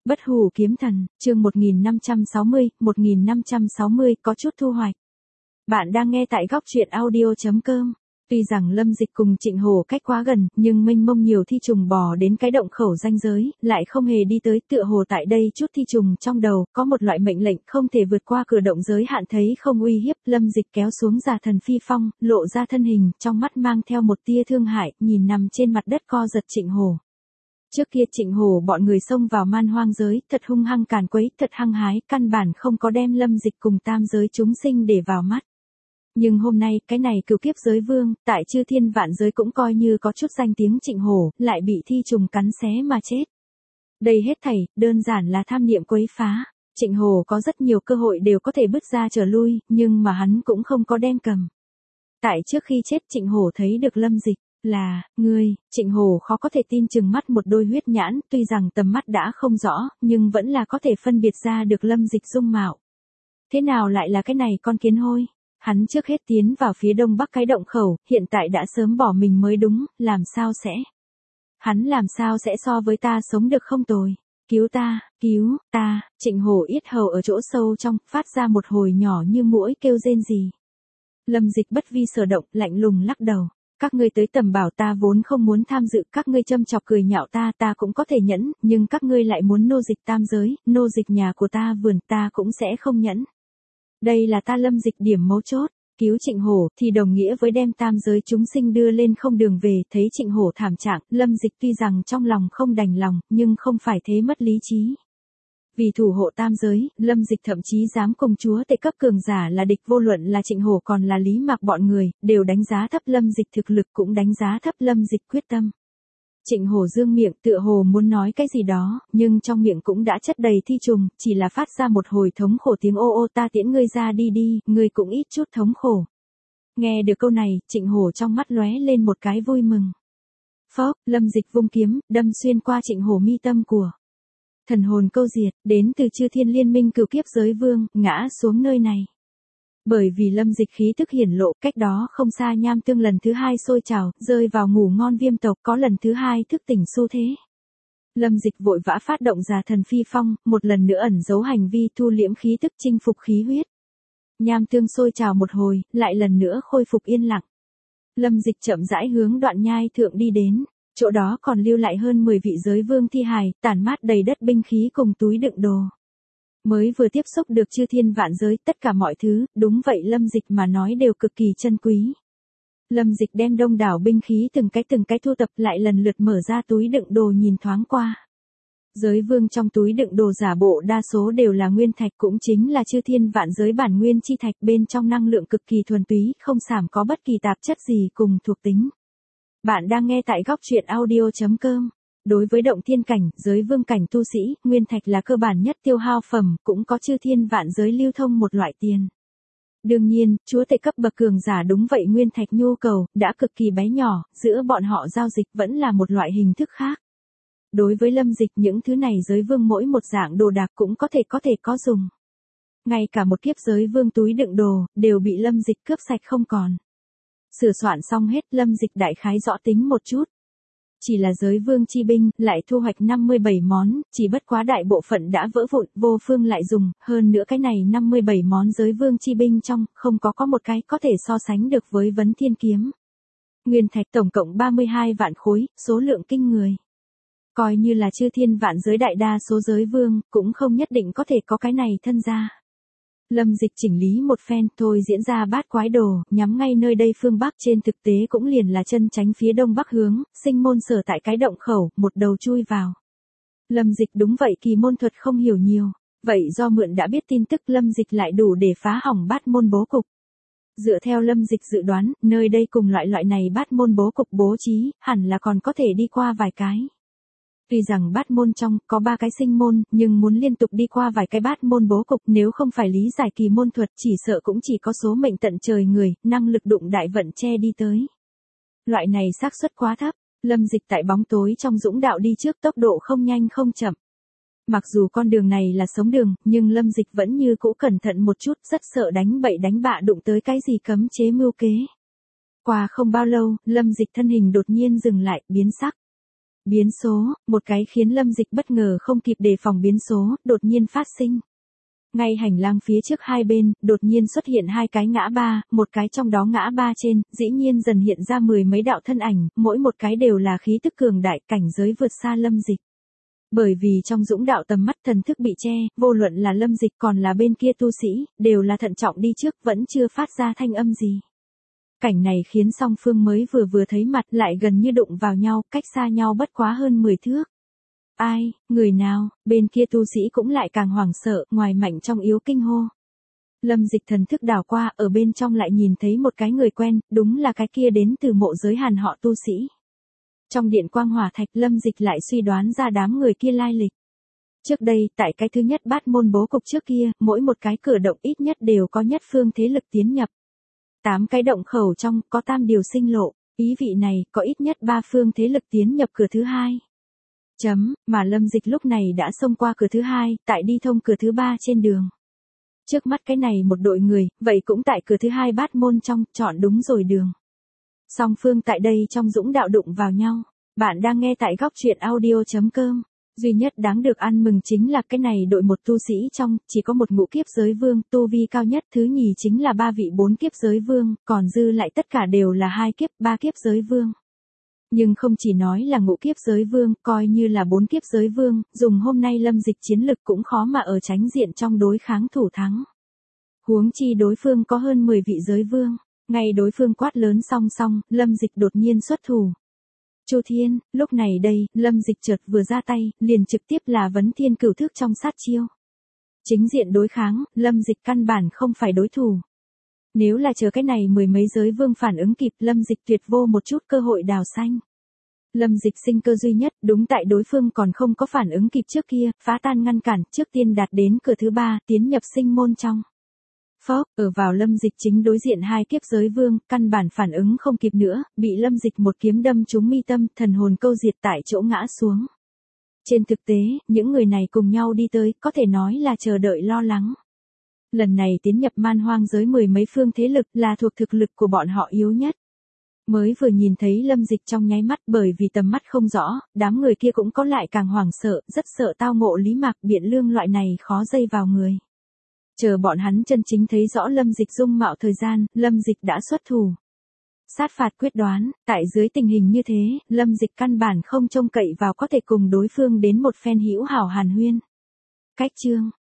Bất hủ kiếm thần, chương 1560 có chút thu hoạch. Bạn đang nghe tại góc truyện audio.com. Tuy rằng Lâm Dịch cùng Trịnh Hổ cách quá gần, nhưng mênh mông nhiều thi trùng bò đến cái động khẩu ranh giới, lại không hề đi tới, tựa hồ tại đây chút thi trùng trong đầu, có một loại mệnh lệnh không thể vượt qua cửa động giới hạn, thấy không uy hiếp, Lâm Dịch kéo xuống Giả Thần Phi Phong, lộ ra thân hình, trong mắt mang theo một tia thương hại, nhìn nằm trên mặt đất co giật Trịnh Hổ. Trước kia Trịnh Hổ bọn người xông vào man hoang giới, thật hung hăng càn quấy, thật hăng hái, căn bản không có đem Lâm Dịch cùng tam giới chúng sinh để vào mắt. Nhưng hôm nay, cái này cửu kiếp giới vương, tại chư thiên vạn giới cũng coi như có chút danh tiếng, Trịnh Hổ, lại bị thi trùng cắn xé mà chết. Đây hết thảy, đơn giản là tham niệm quấy phá. Trịnh Hổ có rất nhiều cơ hội đều có thể bứt ra trở lui, nhưng mà hắn cũng không có đem cầm. Tại trước khi chết Trịnh Hổ thấy được Lâm Dịch. Là, ngươi, Trịnh Hổ khó có thể tin chừng mắt một đôi huyết nhãn, tuy rằng tầm mắt đã không rõ, nhưng vẫn là có thể phân biệt ra được Lâm Dịch dung mạo. Thế nào lại là cái này con kiến hôi? Hắn trước hết tiến vào phía đông bắc cái động khẩu, hiện tại đã sớm bỏ mình mới đúng, làm sao sẽ? Hắn làm sao sẽ so với ta sống được không tồi? Cứu ta, Trịnh Hổ yết hầu ở chỗ sâu trong, phát ra một hồi nhỏ như muỗi kêu rên rỉ. Lâm Dịch bất vi sở động, lạnh lùng lắc đầu. Các ngươi tới tầm bảo ta vốn không muốn tham dự, các ngươi châm chọc cười nhạo ta cũng có thể nhẫn, nhưng các ngươi lại muốn nô dịch tam giới, nô dịch nhà của ta vườn, ta cũng sẽ không nhẫn. Đây là ta Lâm Dịch điểm mấu chốt, cứu Trịnh Hổ thì đồng nghĩa với đem tam giới chúng sinh đưa lên không đường về, thấy Trịnh Hổ thảm trạng, Lâm Dịch tuy rằng trong lòng không đành lòng, nhưng không phải thế mất lý trí. Vì thủ hộ tam giới, Lâm Dịch thậm chí dám cùng chúa tể cấp cường giả là địch, vô luận là Trịnh Hổ còn là Lý Mạc bọn người, đều đánh giá thấp Lâm Dịch thực lực, cũng đánh giá thấp Lâm Dịch quyết tâm. Trịnh Hổ dương miệng tựa hồ muốn nói cái gì đó, nhưng trong miệng cũng đã chất đầy thi trùng, chỉ là phát ra một hồi thống khổ tiếng ô ô, ta tiễn ngươi ra đi, ngươi cũng ít chút thống khổ. Nghe được câu này, Trịnh Hổ trong mắt lóe lên một cái vui mừng. Phốc, Lâm Dịch vung kiếm, đâm xuyên qua Trịnh Hổ mi tâm của. Thần hồn câu diệt, đến từ chư thiên liên minh cửu kiếp giới vương, ngã xuống nơi này. Bởi vì Lâm Dịch khí tức hiển lộ, cách đó không xa nham tương lần thứ hai sôi trào, rơi vào ngủ ngon viêm tộc, có lần thứ hai thức tỉnh xu thế. Lâm Dịch vội vã phát động Giả Thần Phi Phong, một lần nữa ẩn giấu hành vi, thu liễm khí tức, chinh phục khí huyết. Nham tương sôi trào một hồi, lại lần nữa khôi phục yên lặng. Lâm Dịch chậm rãi hướng Đoạn Nhai thượng đi đến. Chỗ đó còn lưu lại hơn 10 vị giới vương thi hài, tản mát đầy đất binh khí cùng túi đựng đồ. Mới vừa tiếp xúc được chư thiên vạn giới, tất cả mọi thứ, đúng vậy Lâm Dịch mà nói đều cực kỳ chân quý. Lâm Dịch đem đông đảo binh khí từng cái thu tập, lại lần lượt mở ra túi đựng đồ nhìn thoáng qua. Giới vương trong túi đựng đồ giả bộ đa số đều là nguyên thạch, cũng chính là chư thiên vạn giới bản nguyên chi thạch, bên trong năng lượng cực kỳ thuần túy, không xảm có bất kỳ tạp chất gì cùng thuộc tính. Bạn đang nghe tại góc truyện audio.com. Đối với động thiên cảnh, giới vương cảnh tu sĩ, nguyên thạch là cơ bản nhất tiêu hao phẩm, cũng có chư thiên vạn giới lưu thông một loại tiền. Đương nhiên, chúa tể cấp bậc cường giả đúng vậy, nguyên thạch nhu cầu đã cực kỳ bé nhỏ, giữa bọn họ giao dịch vẫn là một loại hình thức khác. Đối với Lâm Dịch, những thứ này giới vương mỗi một dạng đồ đạc cũng có thể có dùng. Ngay cả một kiếp giới vương túi đựng đồ đều bị Lâm Dịch cướp sạch không còn. Sửa soạn xong hết, Lâm Dịch đại khái rõ tính một chút. Chỉ là giới vương chi binh, lại thu hoạch 57 món, chỉ bất quá đại bộ phận đã vỡ vụn, vô phương lại dùng, hơn nữa cái này 57 món giới vương chi binh trong, không có một cái có thể so sánh được với vấn thiên kiếm. Nguyên thạch tổng cộng 32 vạn khối, số lượng kinh người. Coi như là chư thiên vạn giới đại đa số giới vương, cũng không nhất định có thể có cái này thân ra. Lâm Dịch chỉnh lý một phen, thôi diễn ra bát quái đồ, nhắm ngay nơi đây phương Bắc, trên thực tế cũng liền là chân tránh phía đông bắc hướng, sinh môn sở tại cái động khẩu, một đầu chui vào. Lâm Dịch đúng vậy, kỳ môn thuật không hiểu nhiều, vậy do mượn đã biết tin tức, Lâm Dịch lại đủ để phá hỏng bát môn bố cục. Dựa theo Lâm Dịch dự đoán, nơi đây cùng loại này bát môn bố cục bố trí, hẳn là còn có thể đi qua vài cái. Tuy rằng bát môn trong có 3 cái sinh môn, nhưng muốn liên tục đi qua vài cái bát môn bố cục, nếu không phải lý giải kỳ môn thuật, chỉ sợ cũng chỉ có số mệnh tận trời người, năng lực đụng đại vận che đi tới. Loại này xác suất quá thấp, Lâm Dịch tại bóng tối trong dũng đạo đi trước, tốc độ không nhanh không chậm. Mặc dù con đường này là sống đường, nhưng Lâm Dịch vẫn như cũ cẩn thận một chút, rất sợ đánh bậy đánh bạ đụng tới cái gì cấm chế mưu kế. Qua không bao lâu, Lâm Dịch thân hình đột nhiên dừng lại, biến sắc. Biến số, một cái khiến Lâm Dịch bất ngờ không kịp đề phòng biến số, đột nhiên phát sinh. Ngay hành lang phía trước hai bên, đột nhiên xuất hiện hai cái ngã ba, một cái trong đó ngã ba trên, dĩ nhiên dần hiện ra mười mấy đạo thân ảnh, mỗi một cái đều là khí tức cường đại, cảnh giới vượt xa Lâm Dịch. Bởi vì trong dũng đạo tầm mắt thần thức bị che, vô luận là Lâm Dịch còn là bên kia tu sĩ, đều là thận trọng đi trước, vẫn chưa phát ra thanh âm gì. Cảnh này khiến song phương mới vừa thấy mặt lại gần như đụng vào nhau, cách xa nhau bất quá hơn 10 thước. Ai, người nào, bên kia tu sĩ cũng lại càng hoảng sợ, ngoài mạnh trong yếu kinh hô. Lâm Dịch thần thức đảo qua, ở bên trong lại nhìn thấy một cái người quen, đúng là cái kia đến từ mộ giới Hàn họ tu sĩ. Trong điện quang hỏa thạch, Lâm Dịch lại suy đoán ra đám người kia lai lịch. Trước đây, tại cái thứ nhất bát môn bố cục trước kia, mỗi một cái cửa động ít nhất đều có nhất phương thế lực tiến nhập. 8 cái động khẩu trong, có tam điều sinh lộ, ý vị này, có ít nhất 3 phương thế lực tiến nhập cửa thứ hai. Mà Lâm Dịch lúc này đã xông qua cửa thứ hai, tại đi thông cửa thứ ba trên đường. Trước mắt cái này một đội người, vậy cũng tại cửa thứ hai bát môn trong, chọn đúng rồi đường. Song phương tại đây trong dũng đạo đụng vào nhau. Bạn đang nghe tại góc truyện audio.com. Duy nhất đáng được ăn mừng chính là cái này đội một tu sĩ trong, chỉ có một ngũ kiếp giới vương, tu vi cao nhất, thứ nhì chính là 3 vị 4 kiếp giới vương, còn dư lại tất cả đều là 2 kiếp, 3 kiếp giới vương. Nhưng không chỉ nói là ngũ kiếp giới vương, coi như là 4 kiếp giới vương, dùng hôm nay Lâm Dịch chiến lực cũng khó mà ở tránh diện trong đối kháng thủ thắng. Huống chi đối phương có hơn 10 vị giới vương, ngay đối phương quát lớn song song, Lâm Dịch đột nhiên xuất thủ. Chu Thiên, lúc này đây, Lâm Dịch chợt vừa ra tay, liền trực tiếp là vấn thiên cửu thức trong sát chiêu. Chính diện đối kháng, Lâm Dịch căn bản không phải đối thủ. Nếu là chờ cái này mười mấy giới vương phản ứng kịp, Lâm Dịch tuyệt vô một chút cơ hội đào xanh. Lâm Dịch sinh cơ duy nhất, đúng tại đối phương còn không có phản ứng kịp trước kia, phá tan ngăn cản, trước tiên đạt đến cửa thứ ba, tiến nhập sinh môn trong. Phốc, ở vào Lâm Dịch chính đối diện 2 kiếp giới vương, căn bản phản ứng không kịp nữa, bị Lâm Dịch một kiếm đâm trúng mi tâm, thần hồn câu diệt tại chỗ ngã xuống. Trên thực tế, những người này cùng nhau đi tới, có thể nói là chờ đợi lo lắng. Lần này tiến nhập man hoang giới 10 mấy phương thế lực là thuộc thực lực của bọn họ yếu nhất. Mới vừa nhìn thấy Lâm Dịch trong nháy mắt, bởi vì tầm mắt không rõ, đám người kia cũng có lại càng hoảng sợ, rất sợ tao ngộ Lý Mạc Biện Lương loại này khó dây vào người. Chờ bọn hắn chân chính thấy rõ Lâm Dịch dung mạo thời gian, Lâm Dịch đã xuất thủ. Sát phạt quyết đoán, tại dưới tình hình như thế, Lâm Dịch căn bản không trông cậy vào có thể cùng đối phương đến một phen hữu hảo hàn huyên. Cách chương,